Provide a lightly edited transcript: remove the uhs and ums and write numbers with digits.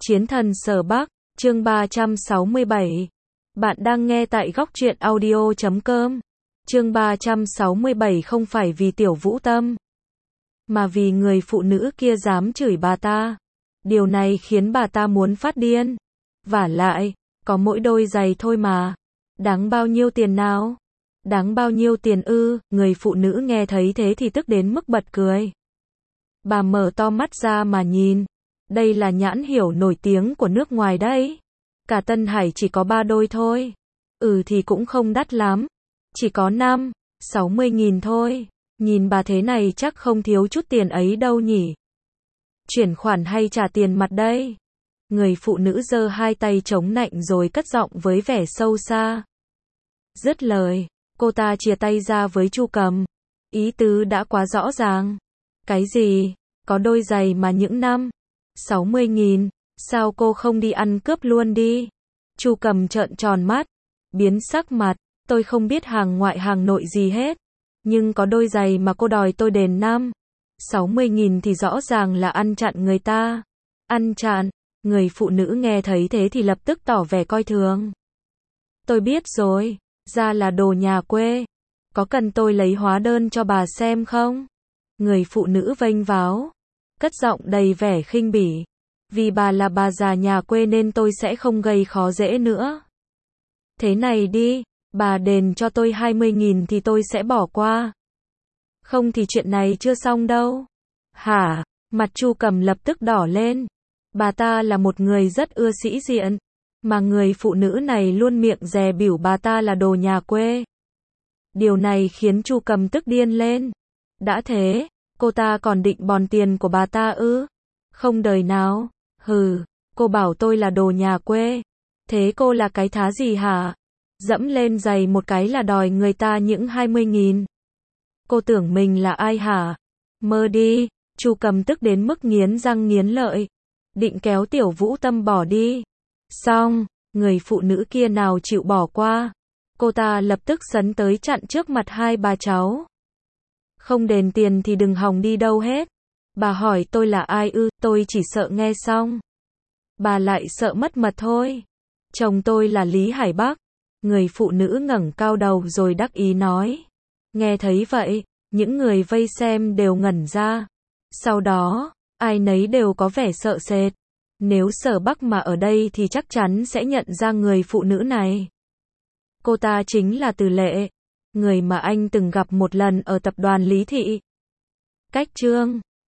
Chiến thần Sở Bắc, chương 367. Bạn đang nghe tại góc truyện audio.com. Chương 367 không phải vì Tiểu Vũ Tâm, mà vì người phụ nữ kia dám chửi bà ta. Điều này khiến bà ta muốn phát điên. Vả lại, có mỗi đôi giày thôi mà. Đáng bao nhiêu tiền nào? Đáng bao nhiêu tiền ư? Người phụ nữ nghe thấy thế thì tức đến mức bật cười. Bà mở to mắt ra mà nhìn. Đây là nhãn hiệu nổi tiếng của nước ngoài đấy. Cả Tân Hải chỉ có 3 đôi thôi. Thì cũng không đắt lắm. Chỉ có 60 nghìn thôi. Nhìn bà thế này chắc không thiếu chút tiền ấy đâu nhỉ. Chuyển khoản hay trả tiền mặt đây? Người phụ nữ giơ hai tay chống nạnh rồi cất giọng với vẻ sâu xa. Dứt lời, cô ta chìa tay ra với Chu Cầm. Ý tứ đã quá rõ ràng. Cái gì? Có đôi giày mà những 60 nghìn, sao cô không đi ăn cướp luôn đi? Chu Cầm trợn tròn mắt, biến sắc mặt, tôi không biết hàng ngoại hàng nội gì hết. Nhưng có đôi giày mà cô đòi tôi đền 60 nghìn thì rõ ràng là ăn chặn người ta. Ăn chặn? Người phụ nữ nghe thấy thế thì lập tức tỏ vẻ coi thường. Tôi biết rồi, ra là đồ nhà quê. Có cần tôi lấy hóa đơn cho bà xem không? Người phụ nữ vênh váo, cất giọng đầy vẻ khinh bỉ. Vì bà là bà già nhà quê nên tôi sẽ không gây khó dễ nữa. Thế này đi, bà đền cho tôi 20 nghìn thì tôi sẽ bỏ qua. Không thì chuyện này chưa xong đâu. Hả? Mặt Chu Cầm lập tức đỏ lên. Bà ta là một người rất ưa sĩ diện, mà người phụ nữ này luôn miệng dè bỉu bà ta là đồ nhà quê. Điều này khiến Chu Cầm tức điên lên. Đã thế, cô ta còn định bòn tiền của bà ta ư? Không đời nào. Cô bảo tôi là đồ nhà quê. Thế cô là cái thá gì hả? Dẫm lên giày một cái là đòi người ta những 20 nghìn. Cô tưởng mình là ai hả? Mơ đi. Chu Cầm tức đến mức nghiến răng nghiến lợi, định kéo Tiểu Vũ Tâm bỏ đi. Xong, người phụ nữ kia nào chịu bỏ qua. Cô ta lập tức sấn tới chặn trước mặt hai bà cháu. Không đền tiền thì đừng hòng đi đâu hết. Bà hỏi tôi là ai ư? Tôi chỉ sợ nghe xong bà lại sợ mất mật thôi. Chồng tôi là Lý Hải Bắc. Người phụ nữ ngẩng cao đầu rồi đắc ý nói. Nghe thấy vậy, những người vây xem đều ngẩn ra. Sau đó, ai nấy đều có vẻ sợ sệt. Nếu Sở Bắc mà ở đây thì chắc chắn sẽ nhận ra người phụ nữ này. Cô ta chính là Từ Lệ, người mà anh từng gặp một lần ở tập đoàn Lý Thị. Cách chương